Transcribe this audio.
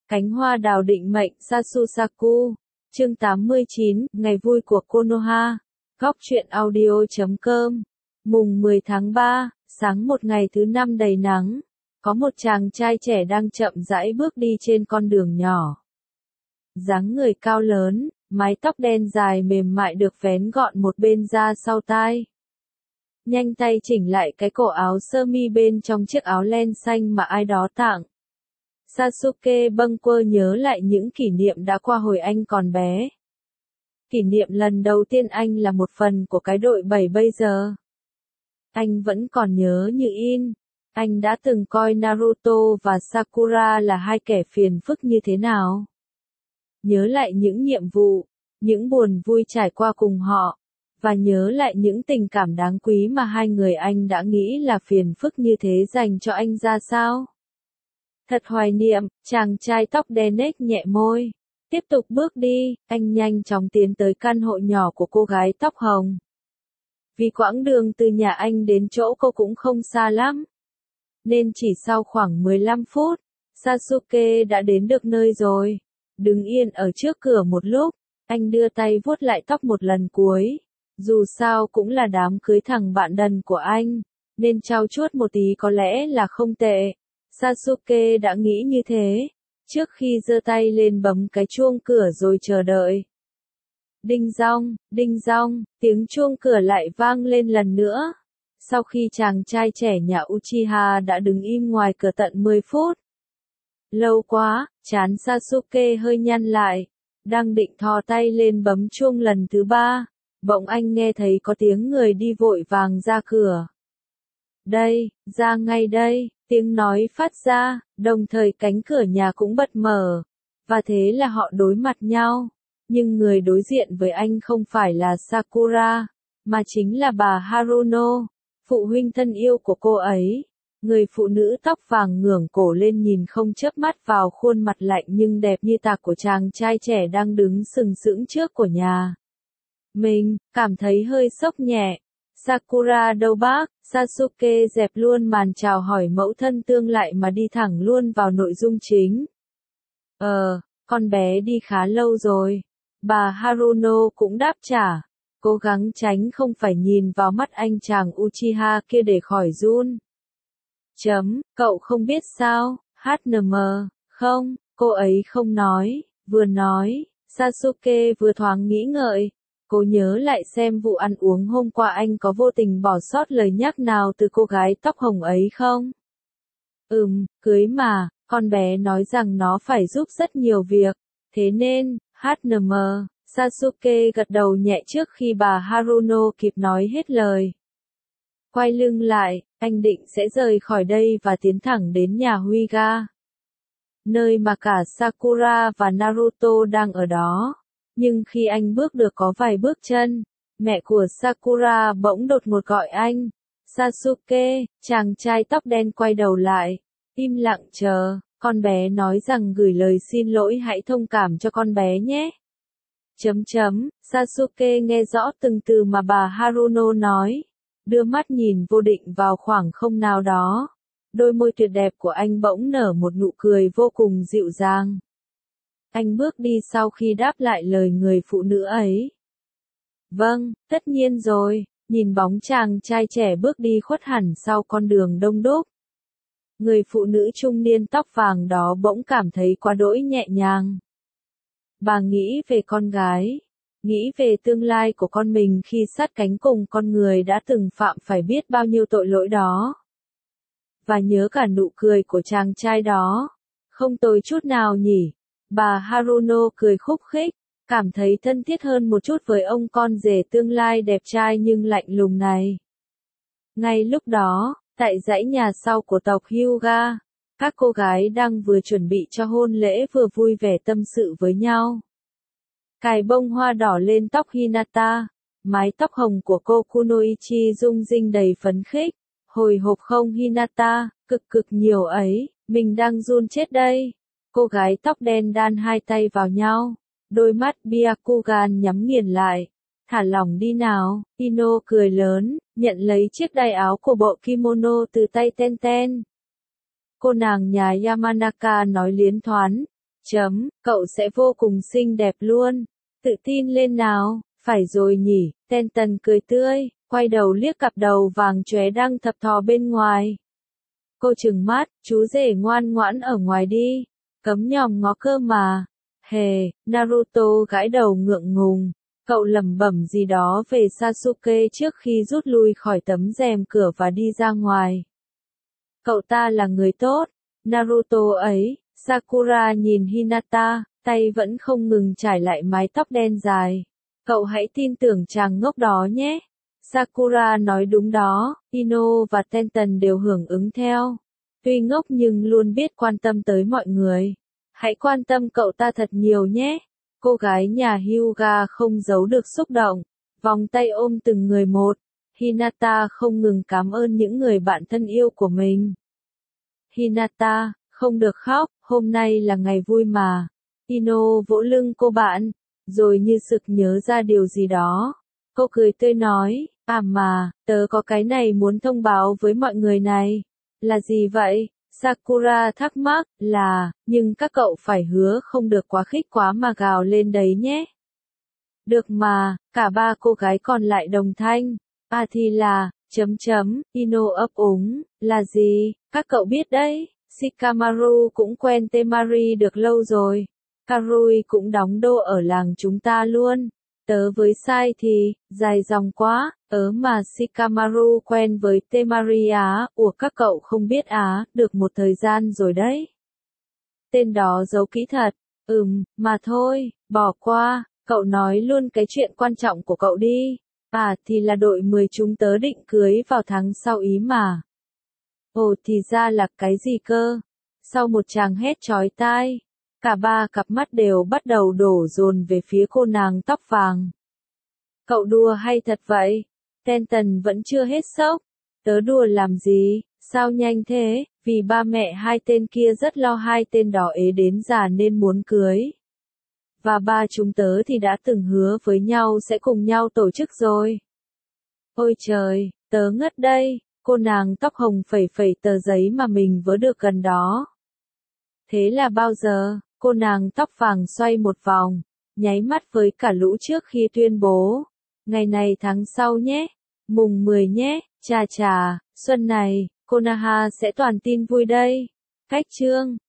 Cánh hoa đào định mệnh Sasusaku. Chương 89, Ngày vui của Konoha. Góc truyện audio.com. Mùng 10 tháng 3, sáng một ngày thứ năm đầy nắng. Có một chàng trai trẻ đang chậm rãi bước đi trên con đường nhỏ. Dáng người cao lớn, mái tóc đen dài mềm mại được vén gọn một bên ra sau tai. Nhanh tay chỉnh lại cái cổ áo sơ mi bên trong chiếc áo len xanh mà ai đó tặng. Sasuke bâng quơ nhớ lại những kỷ niệm đã qua hồi anh còn bé. Kỷ niệm lần đầu tiên anh là một phần của cái đội 7 bây giờ. Anh vẫn còn nhớ như in. Anh đã từng coi Naruto và Sakura là hai kẻ phiền phức như thế nào. Nhớ lại những nhiệm vụ, những buồn vui trải qua cùng họ, và nhớ lại những tình cảm đáng quý mà hai người anh đã nghĩ là phiền phức như thế dành cho anh ra sao. Thật hoài niệm, chàng trai tóc đen nếch nhẹ môi. Tiếp tục bước đi, anh nhanh chóng tiến tới căn hộ nhỏ của cô gái tóc hồng. Vì quãng đường từ nhà anh đến chỗ cô cũng không xa lắm, nên chỉ sau khoảng 15 phút, Sasuke đã đến được nơi rồi. Đứng yên ở trước cửa một lúc, anh đưa tay vuốt lại tóc một lần cuối. Dù sao cũng là đám cưới thằng bạn đần của anh, nên trau chuốt một tí có lẽ là không tệ. Sasuke đã nghĩ như thế, trước khi giơ tay lên bấm cái chuông cửa rồi chờ đợi. Đinh dong, tiếng chuông cửa lại vang lên lần nữa. Sau khi chàng trai trẻ nhà Uchiha đã đứng im ngoài cửa tận 10 phút. Lâu quá, trán Sasuke hơi nhăn lại, đang định thò tay lên bấm chuông lần thứ 3, bỗng anh nghe thấy có tiếng người đi vội vàng ra cửa. Đây, ra ngay đây, tiếng nói phát ra, đồng thời cánh cửa nhà cũng bật mở, và thế là họ đối mặt nhau. Nhưng người đối diện với anh không phải là Sakura, mà chính là bà Haruno, phụ huynh thân yêu của cô ấy. Người phụ nữ tóc vàng ngẩng cổ lên nhìn không chớp mắt vào khuôn mặt lạnh nhưng đẹp như tạc của chàng trai trẻ đang đứng sừng sững trước của nhà. Mình cảm thấy hơi sốc nhẹ. Sakura đâu bác? Sasuke dẹp luôn màn chào hỏi mẫu thân tương lại mà đi thẳng luôn vào nội dung chính. Con bé đi khá lâu rồi. Bà Haruno cũng đáp trả, cố gắng tránh không phải nhìn vào mắt anh chàng Uchiha kia để khỏi run. Cậu không biết sao? HNM, không, cô ấy không nói. Vừa nói, Sasuke vừa thoáng nghĩ ngợi. Cô nhớ lại xem vụ ăn uống hôm qua anh có vô tình bỏ sót lời nhắc nào từ cô gái tóc hồng ấy không? Cưới mà, con bé nói rằng nó phải giúp rất nhiều việc. Thế nên, HNM, Sasuke gật đầu nhẹ trước khi bà Haruno kịp nói hết lời. Quay lưng lại, anh định sẽ rời khỏi đây và tiến thẳng đến nhà Huyga, nơi mà cả Sakura và Naruto đang ở đó. Nhưng khi anh bước được có vài bước chân, mẹ của Sakura bỗng đột ngột gọi anh. Sasuke, chàng trai tóc đen quay đầu lại, im lặng chờ. Con bé nói rằng gửi lời xin lỗi, hãy thông cảm cho con bé nhé. Sasuke nghe rõ từng từ mà bà Haruno nói, đưa mắt nhìn vô định vào khoảng không nào đó. Đôi môi tuyệt đẹp của anh bỗng nở một nụ cười vô cùng dịu dàng. Anh bước đi sau khi đáp lại lời người phụ nữ ấy. Vâng, tất nhiên rồi. Nhìn bóng chàng trai trẻ bước đi khuất hẳn sau con đường đông đúc, người phụ nữ trung niên tóc vàng đó bỗng cảm thấy quá đỗi nhẹ nhàng. Bà nghĩ về con gái, nghĩ về tương lai của con mình khi sát cánh cùng con người đã từng phạm phải biết bao nhiêu tội lỗi đó. Và nhớ cả nụ cười của chàng trai đó. Không tồi chút nào nhỉ? Bà Haruno cười khúc khích, cảm thấy thân thiết hơn một chút với ông con rể tương lai đẹp trai nhưng lạnh lùng này. Ngay lúc đó, tại dãy nhà sau của tộc Hyuga, các cô gái đang vừa chuẩn bị cho hôn lễ vừa vui vẻ tâm sự với nhau. Cài bông hoa đỏ lên tóc Hinata, mái tóc hồng của cô Kunoichi rung rinh đầy phấn khích. Hồi hộp không Hinata, cực nhiều ấy, mình đang run chết đây. Cô gái tóc đen đan hai tay vào nhau, đôi mắt Byakugan nhắm nghiền lại. Thả lỏng đi nào. Ino cười lớn, nhận lấy chiếc đai áo của bộ kimono từ tay Ten Ten. Cô nàng nhà Yamanaka nói liến thoáng, Cậu sẽ vô cùng xinh đẹp luôn. Tự tin lên nào, phải rồi nhỉ, Tenton cười tươi, quay đầu liếc cặp đầu vàng chóe đang thập thò bên ngoài. Cô trừng mắt, chú rể ngoan ngoãn ở ngoài đi, cấm nhòm ngó cơ mà. Hề, Naruto gãi đầu ngượng ngùng, cậu lẩm bẩm gì đó về Sasuke trước khi rút lui khỏi tấm rèm cửa và đi ra ngoài. Cậu ta là người tốt, Naruto ấy. Sakura nhìn Hinata, tay vẫn không ngừng trải lại mái tóc đen dài. Cậu hãy tin tưởng chàng ngốc đó nhé. Sakura nói đúng đó, Ino và Tenton đều hưởng ứng theo. Tuy ngốc nhưng luôn biết quan tâm tới mọi người. Hãy quan tâm cậu ta thật nhiều nhé. Cô gái nhà Hyuga không giấu được xúc động, vòng tay ôm từng người một. Hinata không ngừng cảm ơn những người bạn thân yêu của mình. Hinata, không được khóc, hôm nay là ngày vui mà. Ino vỗ lưng cô bạn, rồi như sực nhớ ra điều gì đó. Cô cười tươi nói, à mà, tớ có cái này muốn thông báo với mọi người này. Là gì vậy? Sakura thắc mắc, nhưng các cậu phải hứa không được quá khích quá mà gào lên đấy nhé. Được mà, cả ba cô gái còn lại đồng thanh. À thì là, Ino ấp úng, là gì, các cậu biết đấy. Shikamaru cũng quen Temari được lâu rồi. Karui cũng đóng đô ở làng chúng ta luôn. Tớ với Sai thì, dài dòng quá, mà Shikamaru quen với Temari á, các cậu không biết á, được một thời gian rồi đấy. Tên đó giấu kỹ thật, mà thôi, bỏ qua, cậu nói luôn cái chuyện quan trọng của cậu đi. À thì là đội 10 chúng tớ định cưới vào tháng sau ý mà. Ồ thì ra là cái gì cơ? Sau một tràng hét chói tai, cả ba cặp mắt đều bắt đầu đổ dồn về phía cô nàng tóc vàng. Cậu đùa hay thật vậy? Tenton vẫn chưa hết sốc. Tớ đùa làm gì, sao nhanh thế, vì ba mẹ hai tên kia rất lo hai tên đó ế đến già nên muốn cưới. Và ba chúng tớ thì đã từng hứa với nhau sẽ cùng nhau tổ chức rồi. Ôi trời, tớ ngất đây. Cô nàng tóc hồng phẩy phẩy tờ giấy mà mình vớ được gần đó. Thế là bao giờ? Cô nàng tóc vàng xoay một vòng, nháy mắt với cả lũ trước khi tuyên bố. Ngày này tháng sau nhé, mùng 10 nhé, chà chà, xuân này, Konoha sẽ toàn tin vui đây. Cách chương